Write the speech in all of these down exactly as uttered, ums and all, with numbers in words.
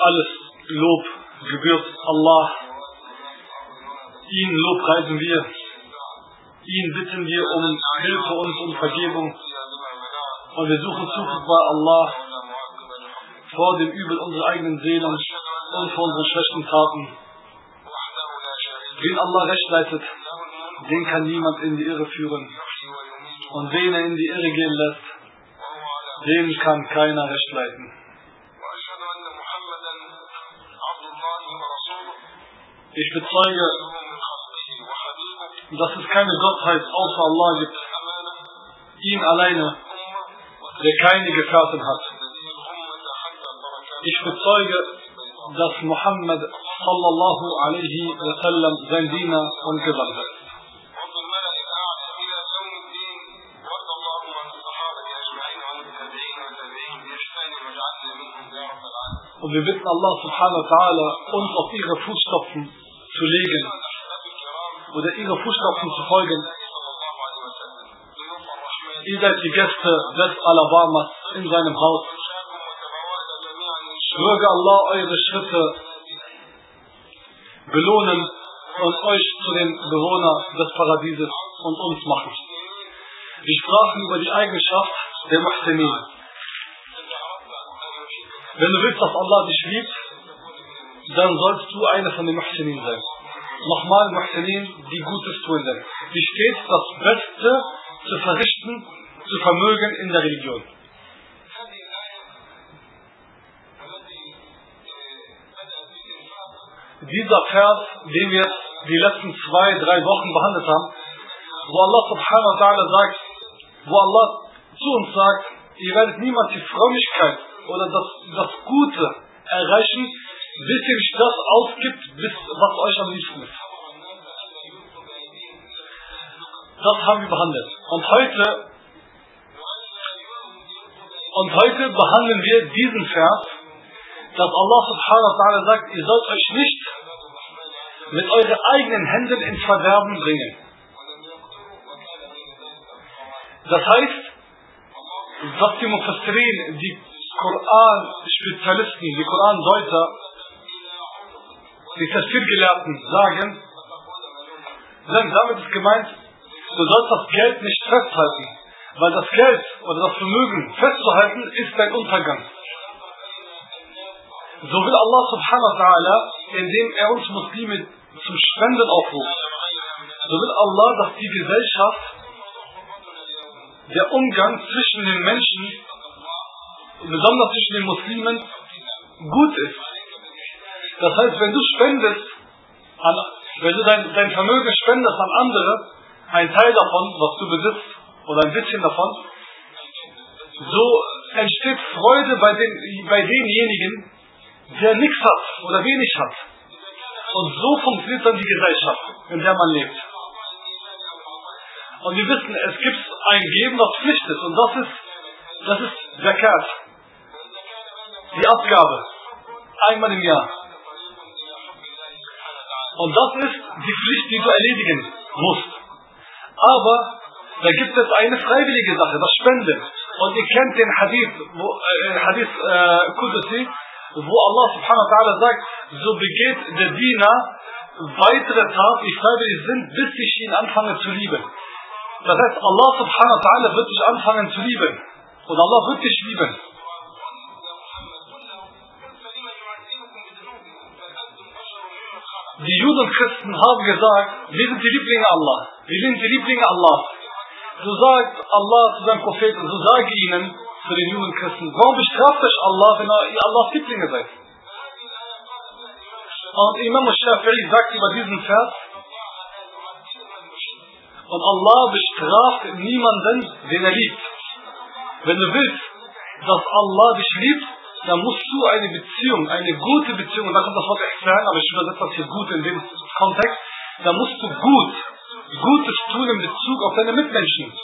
Alles Lob gebührt Allah. Ihn lobpreisen wir. Ihn bitten wir um Hilfe und um Vergebung. Und wir suchen Zuflucht bei Allah vor dem Übel unserer eigenen Seelen und vor unseren schlechten Taten. Wen Allah recht leitet, den kann niemand in die Irre führen. Und wen er in die Irre gehen lässt, den kann keiner recht leiten. Ich bezeuge, dass es keine Gottheit außer Allah gibt, ihn alleine, der keine Gefährten hat. Ich bezeuge, dass Muhammad sallallahu alaihi wasallam sein Diener und Gesandter ist. Und wir bitten Allah subhanahu wa ta'ala, uns auf ihre Fußstapfen zu legen oder ihre Fußstapfen zu folgen. Ihr seid die Gäste des Alabamas in seinem Haus. Möge Allah eure Schritte belohnen und euch zu den Bewohnern des Paradieses und uns machen. Wir sprachen über die Eigenschaft der Muhsinin. Wenn du willst, dass Allah dich liebt, dann sollst du einer von den Muhsinin sein. Nochmal Muhsinin, die Gutes tun sind. Die stets das Beste zu verrichten, zu vermögen in der Religion. Dieser Vers, den wir die letzten zwei, drei Wochen behandelt haben, wo Allah subhanahu wa ta'ala sagt, wo Allah zu uns sagt, ihr werdet niemals die Frömmigkeit oder das, das Gute erreichen, bis ihr nicht das ausgibt, bis, was euch am liebsten ist. Das haben wir behandelt. Und heute, und heute behandeln wir diesen Vers, dass Allah subhanahu wa ta'ala sagt, ihr sollt euch nicht mit euren eigenen Händen ins Verderben bringen. Das heißt, was die Mufassirin, die Koran-Spezialisten, die Koran-Deuter, die Tafsir-Gelehrten sagen, damit ist gemeint, du sollst das Geld nicht festhalten, weil das Geld oder das Vermögen festzuhalten ist dein Untergang. So will Allah subhanahu wa ta'ala, indem er uns Muslime zum Spenden aufruft, so will Allah, dass die Gesellschaft, der Umgang zwischen den Menschen, besonders zwischen den Muslimen, gut ist. Das heißt, wenn du spendest, an, wenn du dein, dein Vermögen spendest an andere, ein Teil davon, was du besitzt, oder ein bisschen davon, so entsteht Freude bei, den, bei denjenigen, der nichts hat oder wenig hat. Und so funktioniert dann die Gesellschaft, in der man lebt. Und wir wissen, es gibt ein Geben, was Pflicht ist, und das ist, das ist Zakat, die Abgabe, einmal im Jahr. Und das ist die Pflicht, die du erledigen musst. Aber da gibt es eine freiwillige Sache, das Spenden. Und ihr kennt den Hadith, wo, äh, Hadith äh, Qudsi, wo Allah subhanahu wa ta'ala sagt, so begeht der Diener weitere Taten, die freiwillig sind, bis ich ihn anfange zu lieben. Das heißt, Allah subhanahu wa ta'ala wird dich anfangen zu lieben. Und Allah wird dich lieben. Die Juden und Christen haben gesagt, wir sind die Lieblinge Allah. Wir sind die Lieblinge Allah. So sagt Allah zu seinem Propheten, so sage ihnen, zu den Juden und Christen, warum bestraft euch Allah, wenn ihr Allahs Lieblinge seid? Und Imam al-Shafi'i sagt über diesen Vers, und Allah bestraft niemanden, den er liebt. Wenn du willst, dass Allah dich liebt, dann musst du eine Beziehung, eine gute Beziehung, und da kommt das Wort Ihsan, aber ich übersetze das hier gut in dem Kontext, dann musst du gut, Gutes tun in Bezug auf deine Mitmenschen.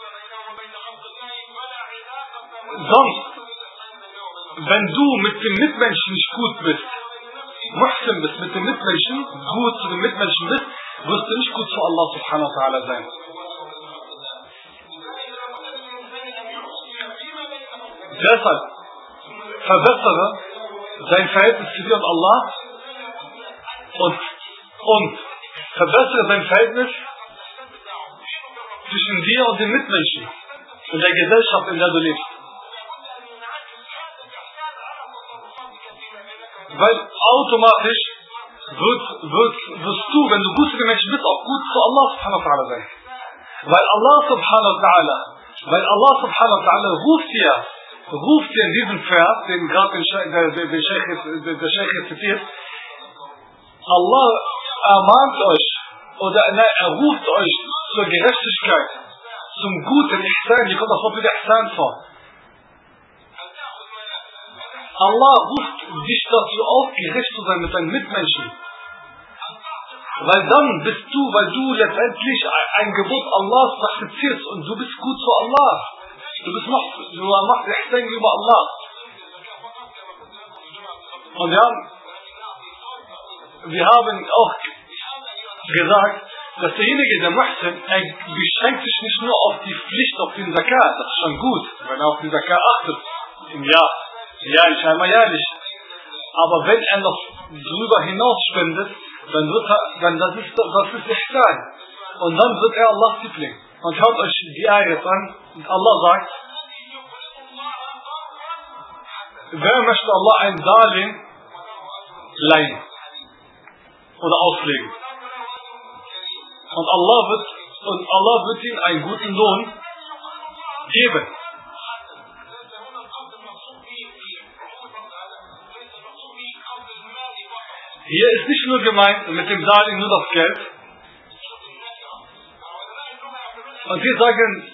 Sonst, wenn du mit den Mitmenschen nicht gut bist, Muhsin bist, mit den Mitmenschen gut zu den Mitmenschen bist, wirst du nicht gut zu Allah subhanahu wa ta'ala sein. Deshalb verbessere dein Verhältnis zu dir und Allah und, und verbessere dein Verhältnis zwischen dir und den Mitmenschen in der Gesellschaft, in der du lebst. Weil automatisch wird, wird, wirst du, wenn du gut zu den Menschen bist, auch gut zu Allah subhanahu wa ta'ala sein. Weil Allah subhanahu wa ta'ala, weil Allah subhanahu wa ta'ala ruft dir, ruft dir in diesem Vers, den gerade der, der, der Sheikh der, der Sheikh zitiert, Allah ermahnt euch, oder nein, er ruft euch zur Gerechtigkeit, zum guten Ihsan, hier kommt das Wort wieder Ihsan vor. Allah ruft dich dazu auf, gerecht zu sein mit deinen Mitmenschen. Weil dann bist du, weil du letztendlich ein Gebot Allahs praktizierst und du bist gut zu Allah. Du bist noch, du machst Ihsan gegenüber Allah. Und wir haben, wir haben auch gesagt, dass derjenige, der Muhsin, er beschränkt sich nicht nur auf die Pflicht, auf den Zakat, das ist schon gut, wenn er auf den Zakat achtet, im Jahr. Jährlich, einmal jährlich. Aber wenn er noch darüber hinaus spendet, dann wird er, dann das ist, das ist Ihsan. Und dann wird er Allahs Liebling. Und schaut euch die Ayat an, und Allah sagt, wer möchte Allah ein Darlehen leihen oder auslegen? Und Allah wird, und Allah wird ihm einen guten Lohn geben. Hier ist nicht nur gemeint mit dem Darlehen nur das Geld. Und wir sagen,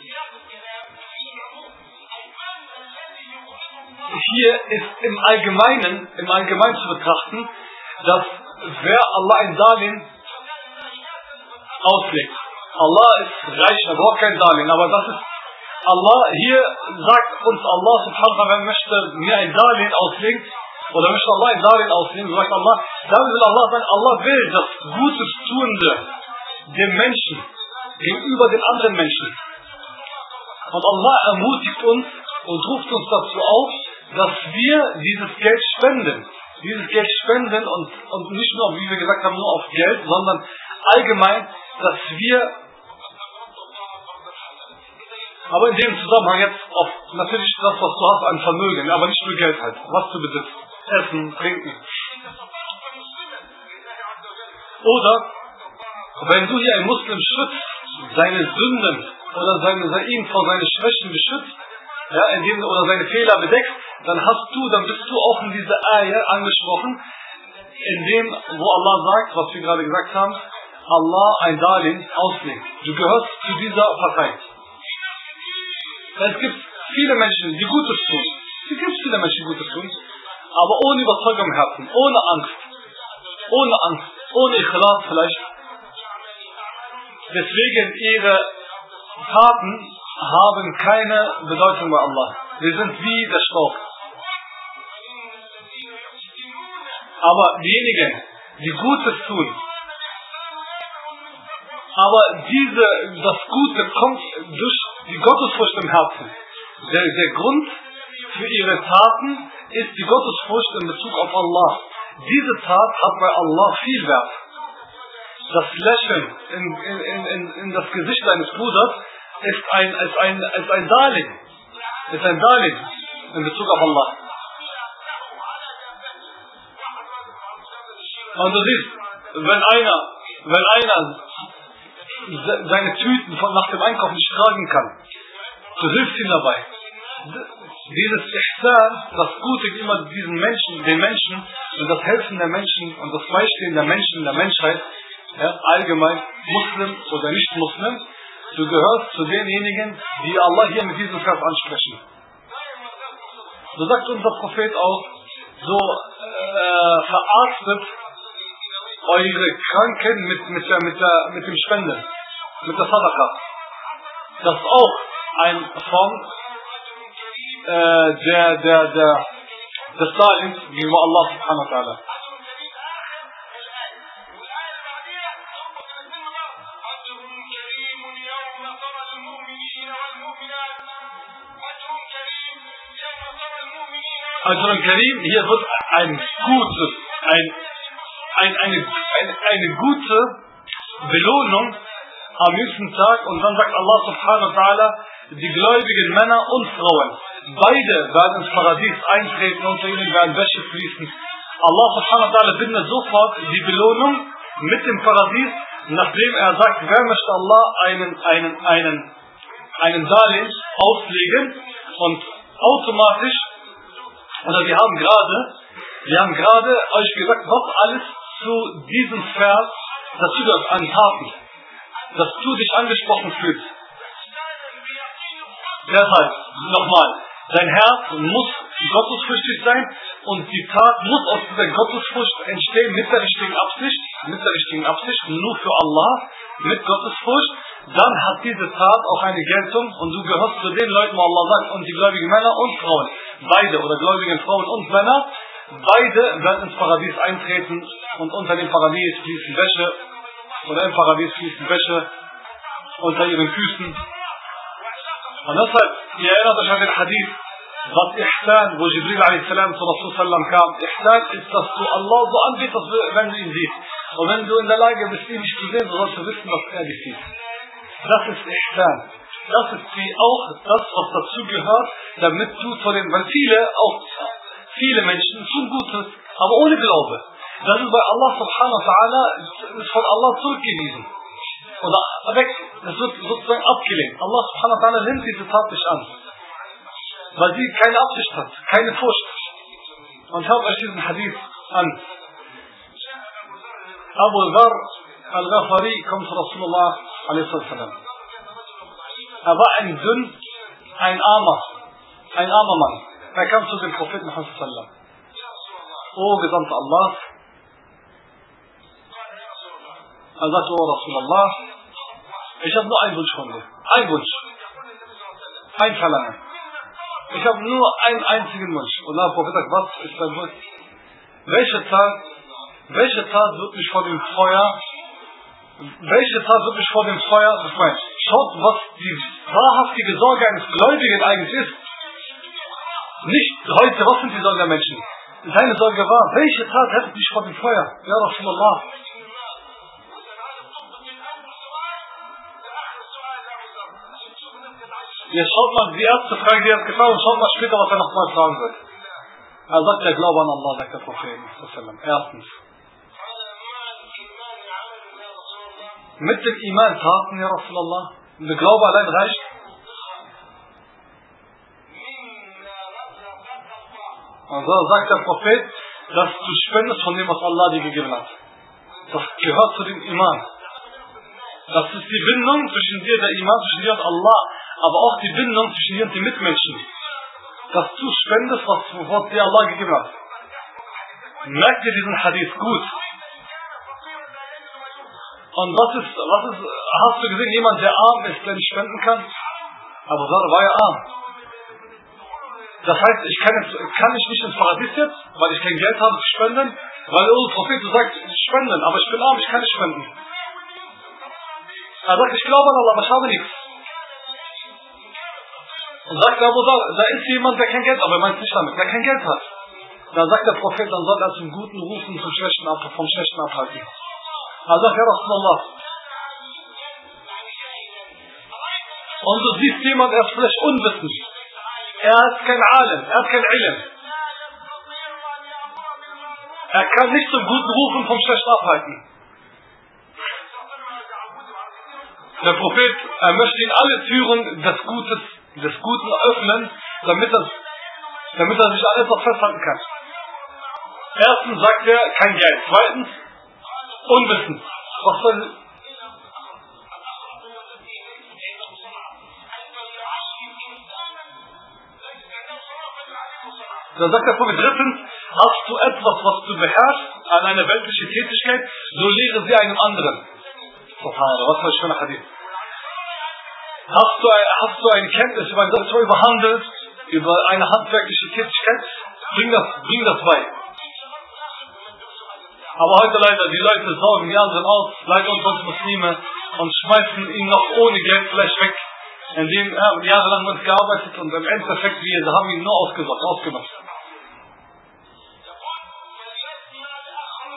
hier ist im Allgemeinen, im Allgemeinen zu betrachten, dass wer Allah ein Darlehen auslegt. Allah ist reich, er braucht kein Darlehen, aber das ist Allah, hier sagt uns Allah subhanahu wa ta'ala, wer möchte mir ein Darlehen auslegen, oder möchte Allah ein Darlehen auslegen, so sagt Allah, damit will Allah sagen, Allah will das Gutes Tuende dem Menschen gegenüber den anderen Menschen. Und Allah ermutigt uns und ruft uns dazu auf, dass wir dieses Geld spenden. Dieses Geld spenden und, und nicht nur, wie wir gesagt haben, nur auf Geld, sondern allgemein, dass wir, aber in dem Zusammenhang jetzt auf natürlich das, was du hast an Vermögen, aber nicht nur Geld halt, was du besitzt. Essen, trinken. Oder, wenn du hier einen Muslim schützt, seine Sünden oder seine, ihn vor seinen Schwächen beschützt, ja, indem, oder seine Fehler bedeckst, dann hast du, dann bist du auch in dieser Ayah angesprochen, in dem, wo Allah sagt, was wir gerade gesagt haben, Allah ein Darlehen auslegt. Du gehörst zu dieser Partei. Es gibt viele Menschen, die Gutes tun. Es gibt viele Menschen, die Gutes tun, aber ohne Überzeugung im Herzen, ohne Angst, ohne Angst, ohne Ikhlas vielleicht. Deswegen ihre Taten haben keine Bedeutung bei Allah. Wir sind wie der Staub. Aber diejenigen, die Gutes tun, aber diese, das Gute kommt durch die Gottesfurcht im Herzen. Der, der Grund für ihre Taten ist die Gottesfurcht in Bezug auf Allah. Diese Tat hat bei Allah viel Wert. Das Lächeln in, in, in, in das Gesicht deines Bruders ist ein, ist ein, ist ein Darlehen. Ist ein Darlehen in Bezug auf Allah. Und du siehst, wenn einer, wenn einer seine Tüten von nach dem Einkauf nicht tragen kann, du hilfst ihm dabei. Dieses Ihsan, das Gute gegenüber diesen Menschen, den Menschen und das Helfen der Menschen und das Beistehen der Menschen, der Menschheit, ja, allgemein, Muslim oder nicht Muslim, du gehörst zu denjenigen, die Allah hier mit diesem Vers ansprechen. So sagt unser Prophet auch, so äh, verarztet eure Kranken mit, mit, der, mit, der, mit dem Spenden, mit der Sadaqa. Das ist auch eine Form äh, der, der, der, des Darlehens gegenüber Allah subhanahu wa ta'ala. Ajrun Karim, hier wird ein gutes, ein, ein, eine, eine, eine gute Belohnung am jüngsten Tag. Und dann sagt Allah subhanahu wa ta'ala, die gläubigen Männer und Frauen, beide werden ins Paradies eintreten, unter ihnen werden Wäsche fließen. Allah subhanahu wa ta'ala bindet sofort die Belohnung mit dem Paradies, nachdem er sagt, wer möchte Allah einen, einen, einen, einen Darlehen auslegen, und automatisch, oder wir haben gerade, wir haben gerade euch gesagt, was alles zu diesem Vers dazu gehört, an Taten, dass du dich angesprochen fühlst. Deshalb, nochmal, dein Herz muss gottesfürchtig sein und die Tat muss aus dieser Gottesfurcht entstehen mit der richtigen Absicht, mit der richtigen Absicht, nur für Allah, mit Gottesfurcht. Dann hat diese Tat auch eine Geltung und du gehörst zu den Leuten, wo Allah sagt, und die gläubigen Männer und Frauen, beide, oder gläubigen Frauen und Männer, beide werden ins Paradies eintreten, und unter dem Paradies fließen Wäsche, oder im Paradies fließen Wäsche unter ihren Füßen. Und deshalb, ihr erinnert euch an den Hadith, was Ihsan, wo Jibril a.s. zu Rasul sallam kam. Ihsan ist, dass du Allah so anbetest, wenn du ihn siehst. Und wenn du in der Lage bist, ihn nicht zu sehen, so sollst du wissen, dass er dich sieht. Das ist Ihsan. Das ist wie auch das, was dazu gehört, damit du vor dem, weil viele, auch viele Menschen tun Gutes, aber ohne Glaube. Das ist bei Allah subhanahu wa ta'ala, ist von Allah zurückgewiesen. Oder weg, das wird sozusagen abgelehnt. Allah subhanahu wa ta'ala nimmt diese Tat nicht an. Weil sie keine Absicht hat, keine Furcht. Und schaut euch diesen Hadith an. Abu Dhar al-Ghafari kommt zu Rasulullah alaihi wasallam. Er war ein dünn, ein armer, ein armer Mann. Er kam zu dem Propheten Muhammad sallam. O Gesandter Allah, er sagte, O Rasulullah, ich habe nur einen Wunsch von dir. Ein Wunsch. Ein Verlangen. Ich habe nur einen einzigen Wunsch. Und der Prophet sagt, was ist dein Wunsch? Welche Tat, welche Tat wird mich vor dem Feuer, welche Tat wird mich vor dem Feuer befreien? Schaut, was die wahrhaftige Sorge eines Gläubigen eigentlich ist. Nicht heute, was sind die Sorgen der Menschen? Seine Sorge war, welche Tat rettet mich vor dem Feuer? Ja, Rasulullah. Jetzt schaut mal die erste Frage, die er hat gefragt, und schaut mal später, was er nochmal fragen wird. Er sagt, der Glaube an Allah, sagt der Prophet. Erstens. Mit dem Iman Taten, ja Rasulallah. Der Glaube allein reicht. Also sagt der Prophet, dass du spendest von dem, was Allah dir gegeben hat. Das gehört zu dem Iman. Das ist die Bindung zwischen dir, der Iman, zwischen dir und Allah. Aber auch die Bindung zwischen dir und den Mitmenschen. Dass du spendest, was, was dir Allah gegeben hat. Merkt dir diesen Hadith gut. Und was ist, was ist, hast du gesehen, jemand, der arm ist, der nicht spenden kann? Aber Zar war ja arm. Das heißt, ich kann, jetzt, kann ich nicht ins Paradies jetzt, weil ich kein Geld habe zu spenden? Weil der Prophet sagt, spenden, aber ich bin arm, ich kann nicht spenden. Er sagt, ich glaube an Allah, aber ich habe nichts. Und sagt Abu Dhar, da ist jemand, der kein Geld hat, aber er meint nicht damit, der kein Geld hat. Dann sagt der Prophet, dann soll er zum Guten rufen, zum Schlechten ab, vom Schlechten abhalten. Er sagt, ja Rasulullah. Und du siehst jemand, er ist vielleicht unwissend. Er hat kein Alim, er hat kein Ilm. Er kann nicht zum Guten rufen, vom Schlechten abhalten. Der Prophet, er möchte ihn alle Türen des Gutes, des Guten öffnen, damit er, damit er sich alles noch festhalten kann. Erstens sagt er, kein Geld. Zweitens, Unwissen. Was soll... Dann sagt der Prophet, drittens, hast du etwas, was du beherrschst, an einer weltlichen Tätigkeit, so lehre sie einem anderen. Subhanallah, was für ein schöner Hadith. Hast du, hast du eine Kenntnis über, über Handel, über eine handwerkliche Tätigkeit, bring das, bring das bei. Aber heute leider, die Leute sorgen die anderen aus, leider unter uns Muslime, und schmeißen ihn noch ohne Geld vielleicht weg, indem er jahrelang mit uns gearbeitet und im Endeffekt, wir haben ihn nur ausgesorgt, ausgenutzt.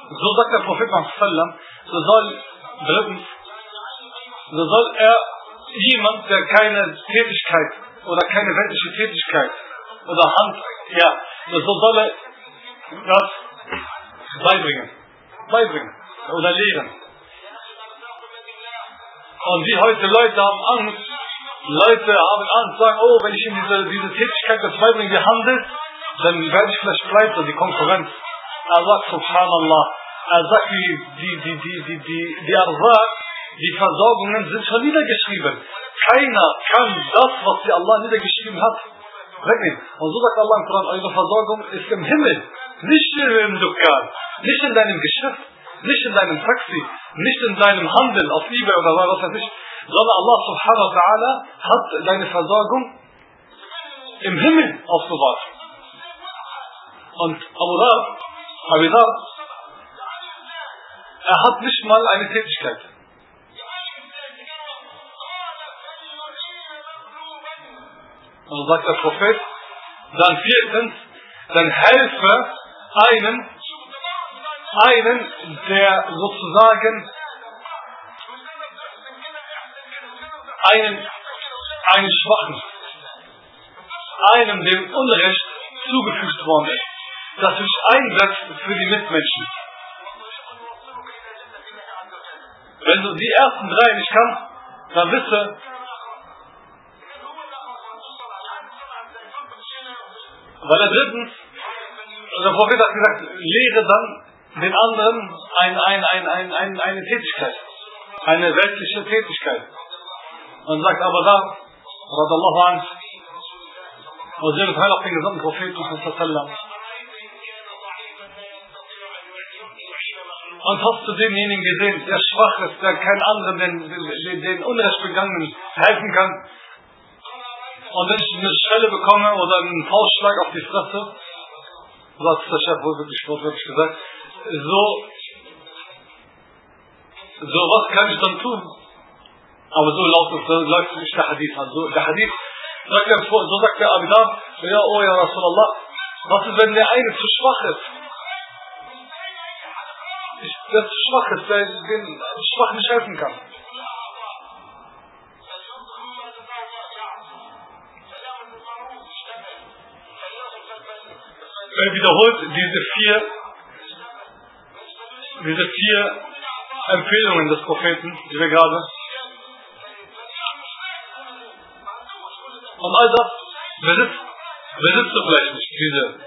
So sagt der Prophet Muhammad, so soll, drittens, so soll er jemand, der keine Tätigkeit oder keine weltliche Tätigkeit oder Hand, ja, so soll er das beibringen, beibringen oder lehren. Und wie heute Leute haben Angst, Leute haben Angst, sagen, oh, wenn ich in diese, diese Tätigkeit das beibringe, die Handel, dann werde ich vielleicht pleite, die Konkurrenz. Er sagt, subhanallah, er sagt, die, die, die, die, die, die, die Arzak, die Versorgungen sind schon niedergeschrieben. Keiner kann das, was die Allah niedergeschrieben hat, wegnehmen. Und so sagt Allah im Koran, eure Versorgung ist im Himmel, nicht im Dukkan, nicht in deinem Geschäft, nicht in deinem Taxi, nicht in deinem Handel auf eBay oder was weiß ich, sondern Allah subhanahu wa ta'ala hat deine Versorgung im Himmel aufbewahrt. Und Abu Dhar, Abu Dhar, er hat nicht mal eine Tätigkeit. Und sagt der Prophet, dann viertens, dann helfe einen, einen, der sozusagen einen, einen Schwachen, einem, dem Unrecht zugefügt worden ist, das sich einsetzt für die Mitmenschen. Wenn du die ersten drei nicht kannst, dann wisse, weil er drittens, der Prophet hat gesagt, lehre dann den anderen ein, ein, ein, ein, ein, eine Tätigkeit, eine weltliche Tätigkeit. Und sagt aber da, radallahu anh, und sie hat auch den gesamten Propheten sallam. Und hast du denjenigen gesehen, der schwach ist, der keinen anderen, den, den, den Unrecht begangenen helfen kann? Und wenn ich eine Schelle bekomme oder einen Faustschlag auf die Fresse, so hat der Chef wohl wirklich wortwörtlich gesagt, so, so was kann ich dann tun? Aber so läuft, so läuft nicht der Hadith an. So, der Hadith, sagt er, so sagt der Abu Dhar, ja, oh ja, Rasulallah, was ist, wenn der eine zu schwach ist? Ich, der zu schwach ist, der den Schwach nicht helfen kann. Er wiederholt diese vier, diese vier Empfehlungen des Propheten, die wir gerade. Und all das besitzt, besitzt du vielleicht nicht, diese.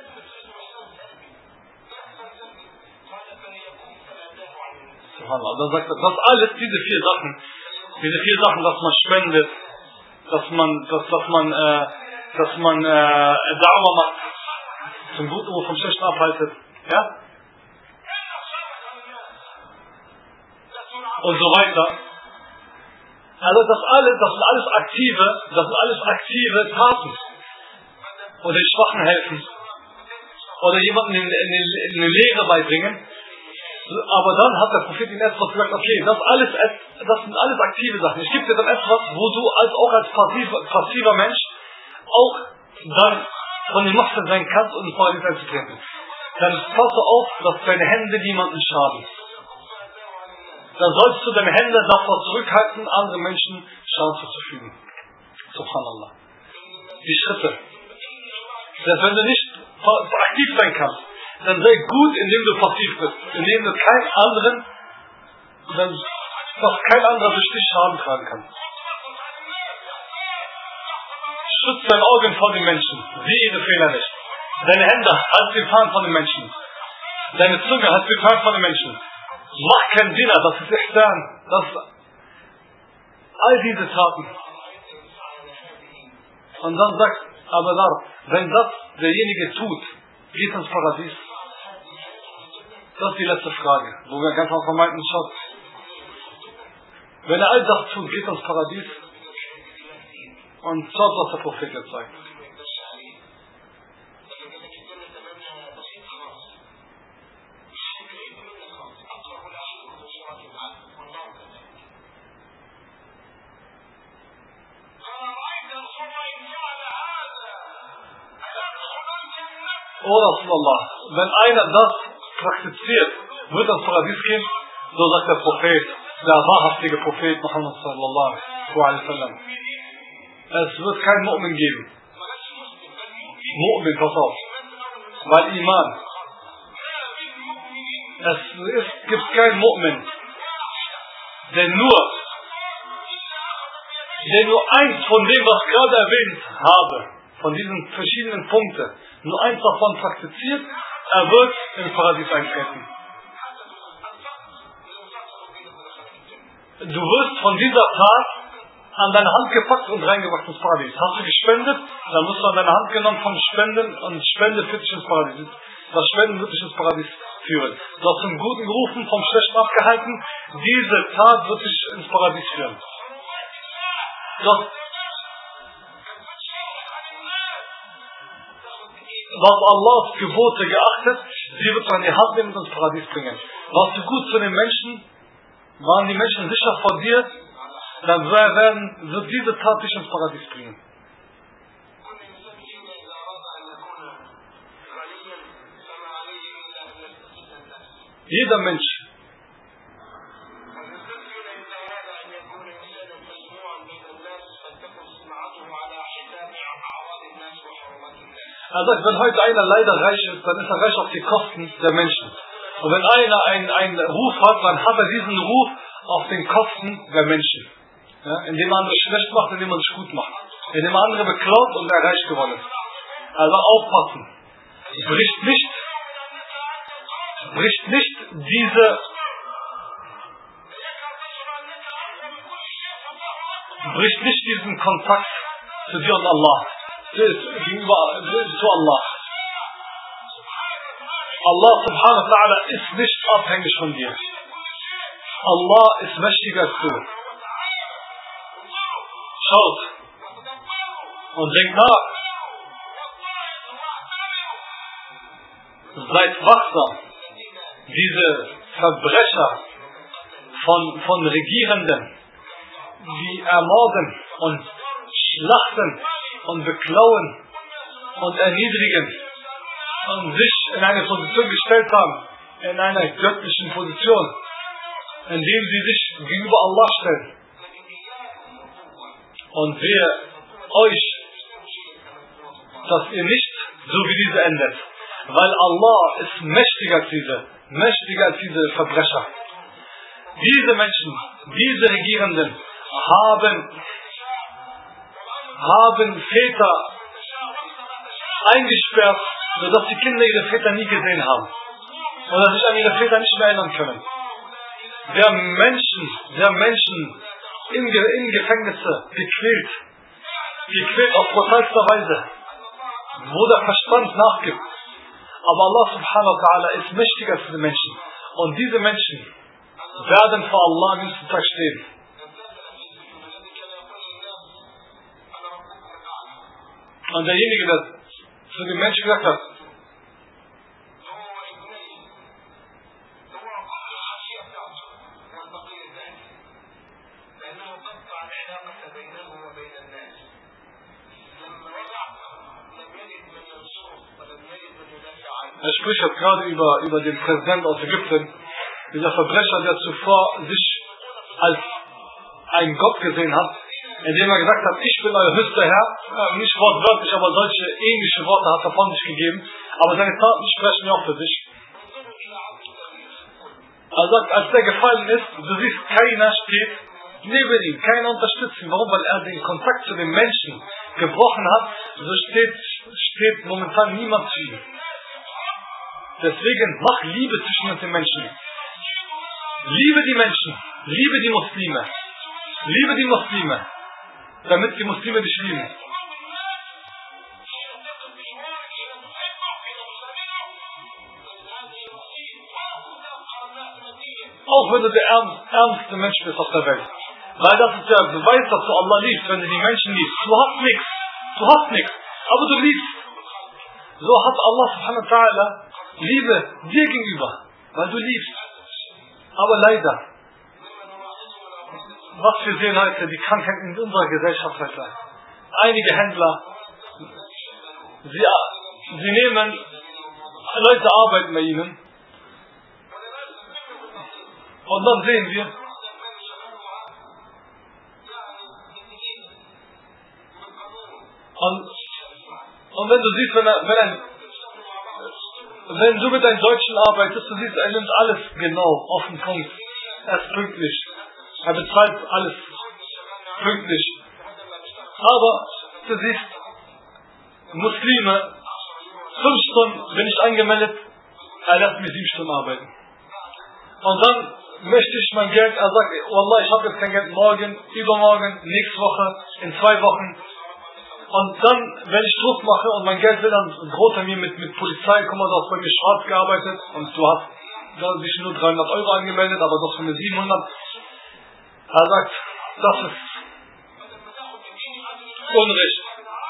Dann sagt er, das alles, diese vier Sachen, diese vier Sachen, dass man spendet, dass man, dass, dass man, äh, dass man, äh, Da'wah macht, zum Guten und vom Schlechten abhaltet, ja? Und so weiter. Also das alles, das sind alles aktive, das sind alles aktive Taten. Oder den Schwachen helfen. Oder jemanden in, in, in eine Lehre beibringen. Aber dann hat der Prophet ihm etwas gesagt, okay, das alles, das sind alles aktive Sachen. Ich gebe dir dann etwas, wo du als, auch als passiver, passiver Mensch auch dann von dem Macht sein kannst, um vor dir einzutreten. Dann passe auf, dass deine Hände niemanden schaden. Dann sollst du deine Hände davor zurückhalten, anderen Menschen Schaden zuzufügen. Subhanallah. Die Schritte. Dass wenn du nicht aktiv sein kannst, dann sei gut, indem du passiv bist. Indem du keinen anderen, dann, dass kein anderer durch dich Schaden tragen kann. Schütze deine Augen vor den Menschen. Sieh ihre Fehler nicht. Deine Hände, halt sie fern von den Menschen. Deine Zunge, halt sie fern von den Menschen. Mach kein Dinner, das ist extern. Das, all diese Taten. Und dann sagt Abu Dhar, wenn das derjenige tut, geht ins Paradies. Das ist die letzte Frage, wo wir ganz am vermeinten schaut. Wenn er all das tut, geht ins Paradies. Und schaut, was der Prophet jetzt sagt. O Rasulallah, wenn einer das praktiziert, wird ins Paradies gehen? So sagt der Prophet, der wahrhaftige Prophet Muhammad sallallahu alaihi wasallam. Es wird kein Mu'min geben. Mu'min, pass auf. Weil Iman. Es ist, gibt keinen Mu'min, der nur, der nur eins von dem, was ich gerade erwähnt habe, von diesen verschiedenen Punkten, nur eins davon praktiziert, er wird ins Paradies eintreten. Du wirst von dieser Tat an deine Hand gepackt und reingebracht ins Paradies. Hast du gespendet, dann musst du an deine Hand genommen von Spenden und Spende führt dich ins Paradies. Das Spenden wird dich ins Paradies führen. Du hast zum Guten gerufen, vom Schlechten abgehalten. Diese Tat wird dich ins Paradies führen. Doch was Allahs Gebote geachtet, sie wird an die Hand nehmen und ins Paradies bringen. Warst du gut zu den Menschen, waren die Menschen sicher vor dir, dann werden, wird diese Tat dich ins Paradies bringen. Jeder Mensch er sagt, wenn heute einer leider reich ist, dann ist er reich auf die Kosten der Menschen. Und wenn einer einen, einen Ruf hat, dann hat er diesen Ruf auf den Kosten der Menschen. Ja, indem man andere schlecht macht, indem man es gut macht. Indem man andere beklaut und er reich geworden ist. Also aufpassen. Bricht nicht, bricht nicht diese, bricht nicht diesen Kontakt zu dir und Allah. Gegenüber zu Allah. Allah subhanahu wa ta'ala ist nicht abhängig von dir. Allah ist mächtiger als du. Schaut und denkt nach. Seid wachsam. Diese Verbrecher von, von Regierenden, die ermorden und schlachten und beklauen und erniedrigen und sich in eine Position gestellt haben, in einer göttlichen Position, indem sie sich gegenüber Allah stellen. Und wehe euch, dass ihr nicht so wie diese endet, weil Allah ist mächtiger als diese, mächtiger als diese Verbrecher. Diese Menschen, diese Regierenden haben haben Väter eingesperrt, sodass die Kinder ihre Väter nie gesehen haben. Oder sich an ihre Väter nicht mehr erinnern können. Der Menschen, der Menschen in, in Gefängnisse gequält, gequält auf brutalste Weise, wo der Verstand nachgibt. Aber Allah subhanahu wa ta'ala ist mächtiger als diese Menschen. Und diese Menschen werden vor Allah am nächsten Tag stehen. Und derjenige, der zu dem Menschen gesagt hat, er spricht jetzt gerade über, über den Präsidenten aus Ägypten, dieser Verbrecher, der zuvor sich als ein Gott gesehen hat, indem er gesagt hat, ich bin euer höchster Herr, nicht wortwörtlich, aber solche ähnliche Worte hat er von sich gegeben, aber seine Taten sprechen ja auch für sich. Er sagt, als der gefallen ist, du siehst, keiner steht neben ihm, keiner unterstützt ihn. Warum? Weil er den Kontakt zu den Menschen gebrochen hat, so steht, steht momentan niemand zu ihm. Deswegen mach Liebe zwischen uns den Menschen. Liebe die Menschen, liebe die Muslime, liebe die Muslime, damit die Muslime dich lieben. Auch wenn du der ärmste Mensch bist auf der Welt. Weil das ist der Beweis, dass du Allah liebst, wenn du die Menschen liebst. Du hast nichts, du hast nichts, aber du liebst. So hat Allah subhanahu wa ta'ala Liebe dir gegenüber, weil du liebst. Aber leider, was wir sehen heute, die Krankheit in unserer Gesellschaft heute. Einige Händler, sie, sie nehmen, Leute arbeiten bei ihnen Und dann sehen wir, und, und wenn du siehst, wenn, er, wenn, ein, wenn du mit einem Deutschen arbeitest, du siehst, er nimmt alles genau auf den Punkt. Er ist pünktlich. Er bezahlt alles pünktlich. Aber du siehst, Muslime, fünf Stunden bin ich angemeldet, er lässt mir sieben Stunden arbeiten. Und dann möchte ich mein Geld, er sagt, Wallah, ich habe jetzt kein Geld, morgen, übermorgen, nächste Woche, in zwei Wochen. Und dann, wenn ich Druck mache und mein Geld will, dann droht er mir mit, mit Polizei, guck mal, du hast bei mir schwarz gearbeitet und du hast, du hast dich nur dreihundert Euro angemeldet, aber du hast für mir siebenhundert. Er sagt, das ist Unrecht.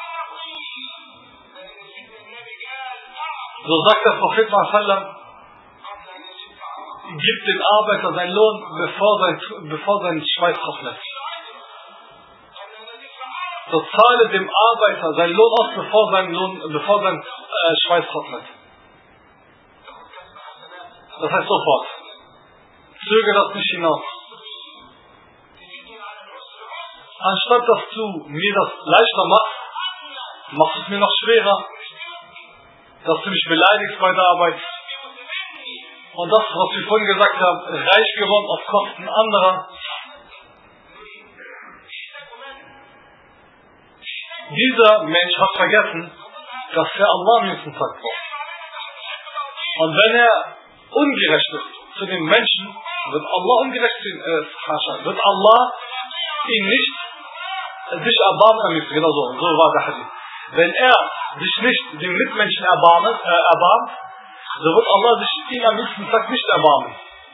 So sagt der Prophet Muhammad, gibt dem Arbeiter seinen Lohn, bevor sein, bevor sein Schweiß trocknet. So zahle dem Arbeiter seinen Lohn aus, bevor sein, Lohn, bevor sein äh, Schweiß trocknet. Das heißt sofort. Zögere das nicht hinaus. Anstatt dass du mir das leichter machst, machst du es mir noch schwerer, dass du mich beleidigst bei der Arbeit. Und das, was wir vorhin gesagt haben, reich geworden auf Kosten anderer. Dieser Mensch hat vergessen, dass er Allah am nächsten Tag braucht. Und wenn er ungerecht ist zu den Menschen, wird Allah ungerecht zu ihm, äh, wird Allah ihn nicht sich erbarmen am nächsten Tag. Genau so, so war der Hadith. Wenn er sich nicht den Mitmenschen erbarmt, äh, erbarmt, so wird Allah sich ihn am nächsten Tag nicht erbarmen.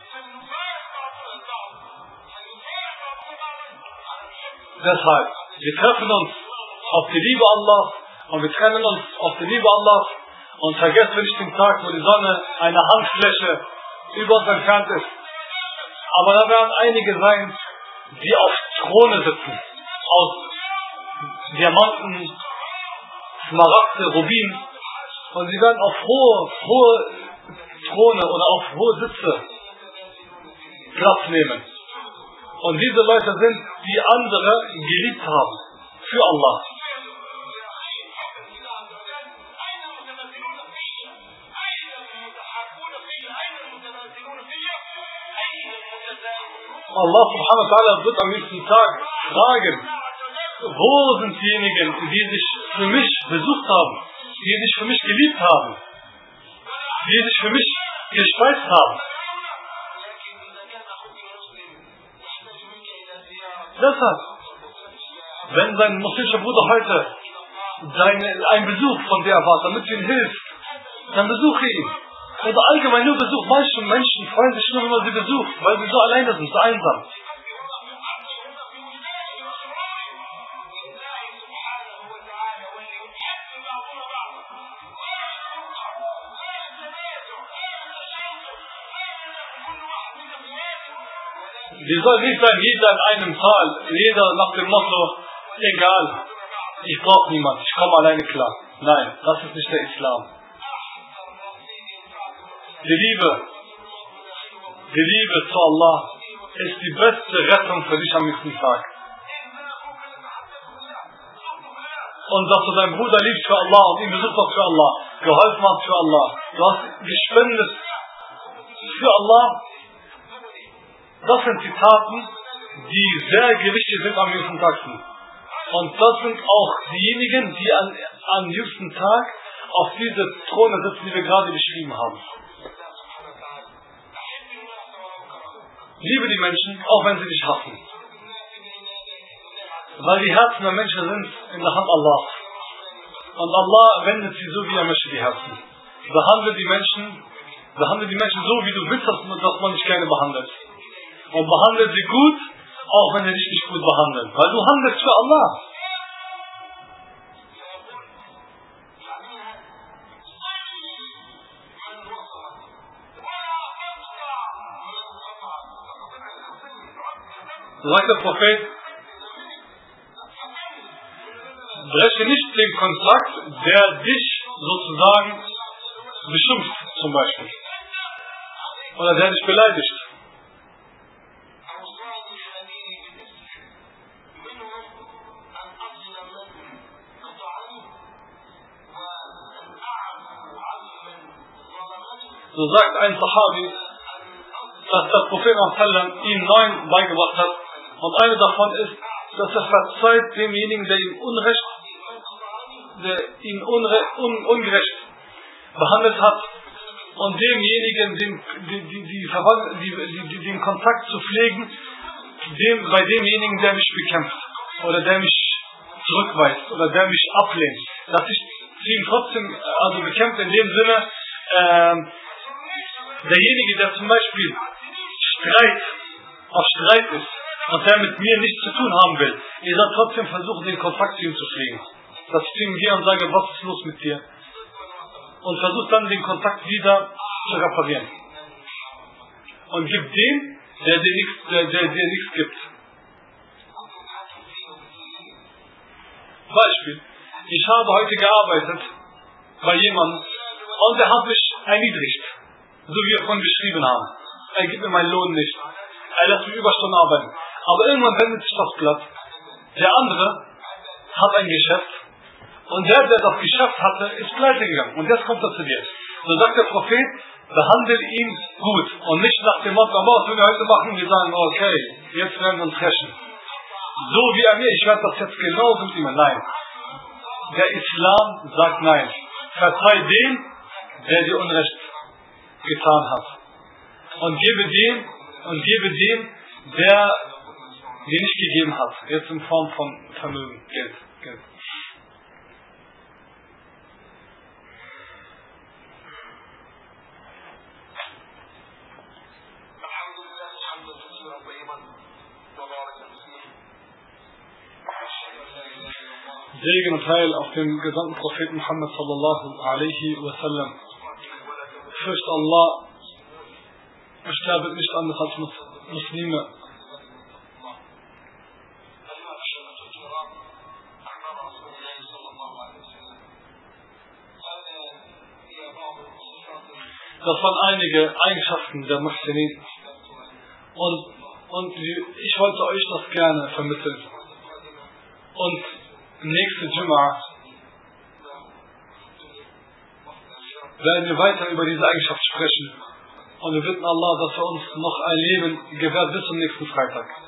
Deshalb, wir treffen uns auf die Liebe Allahs und wir trennen uns auf die Liebe Allahs und vergessen nicht den Tag, wo die Sonne eine Handfläche über uns entfernt ist. Aber da werden einige sein, die auf Throne sitzen, aus Diamanten, Smaragde, Rubin, und sie werden auf hohe, hohe Throne oder auf hohe Sitze Platz nehmen. Und diese Leute sind, die andere geliebt haben, für Allah. Allah subhanahu wa ta'ala wird am nächsten Tag fragen, wo sind diejenigen, die sich für mich besucht haben, die sich für mich geliebt haben, die sich für mich gespeist haben. Deshalb, wenn sein muslimischer Bruder heute seine, einen Besuch von dir erwartet, damit du ihm hilfst, dann besuche ihn. Oder allgemein nur Besuch. Manche Menschen freuen sich nur, wenn man sie besucht, weil sie so alleine sind, so einsam. Die soll nicht sein, jeder in einem Tal, jeder nach dem Motto, egal, ich brauche niemand, ich komme alleine klar. Nein, das ist nicht der Islam. Die Liebe, die Liebe zu Allah ist die beste Rettung für dich am nächsten Tag. Und dass du deinen Bruder liebst für Allah und ihn besucht hast für Allah, geholfen hast für Allah, du hast gespendet für Allah, das sind die Taten, die sehr gewichtig sind am nächsten Tag. Und das sind auch diejenigen, die an, am nächsten Tag auf diese Throne sitzen, die wir gerade beschrieben haben. Liebe die Menschen, auch wenn sie dich hassen. Weil die Herzen der Menschen sind in der Hand Allahs. Und Allah wendet sie so, wie er möchte, die Herzen. Behandle die Menschen, behandle die Menschen so, wie du willst, dass man dich gerne behandelt. Und behandle sie gut, auch wenn sie dich nicht gut behandeln. Weil du handelst für Allah. So sagt der Prophet, breche nicht den Kontakt, der dich sozusagen beschimpft, zum Beispiel. Oder der dich beleidigt. So sagt ein Sahabi, dass der Prophet ihm neun beigebracht hat. Und eine davon ist, dass er verzeiht demjenigen, der ihm Unrecht, der ihn unre, un, ungerecht behandelt hat, und demjenigen, den, die, die, die, die, die, den Kontakt zu pflegen, dem, bei demjenigen, der mich bekämpft, oder der mich zurückweist, oder der mich ablehnt, dass ich ihn trotzdem also bekämpft in dem Sinne, äh, derjenige, der zum Beispiel Streit auf Streit ist und der mit mir nichts zu tun haben will, ihr sollt trotzdem versuchen, den Kontakt zu ihm zu pflegen. Dass ich zu ihm gehe und sage, was ist los mit dir? Und versucht dann den Kontakt wieder zu reparieren. Und gibt dem, der dir nichts, der, der, der nichts gibt. Beispiel. Ich habe heute gearbeitet bei jemandem und er hat mich erniedrigt. So wie wir vorhin beschrieben haben. Er gibt mir meinen Lohn nicht. Er lässt mich Überstunden arbeiten. Aber irgendwann wendet sich das Blatt. Der andere hat ein Geschäft. Und der, der das Geschäft hatte, ist pleite gegangen. Und jetzt kommt er zu dir. So sagt der Prophet, behandle ihn gut. Und nicht nach dem Motto, was will er heute machen? Wir sagen, okay, jetzt werden wir uns rächen. So wie er mir, ich werde das jetzt genauso mit ihm. Nein. Der Islam sagt nein. Verzeih dem, der dir Unrecht getan hat. Und gebe dem, und gebe dem, der dir nicht gegeben hat. Jetzt in Form von Vermögen, Geld. Geld. Segen und Heil auf den gesandten Propheten Muhammad sallallahu alaihi wa sallam. Fürcht Allah, sterbe nicht anders als Muslime. Das waren einige Eigenschaften der Muhsinin. Und, und ich wollte euch das gerne vermitteln. Und nächste Jum'a werden wir weiter über diese Eigenschaft sprechen. Und wir bitten Allah, dass er uns noch ein Leben gewährt bis zum nächsten Freitag.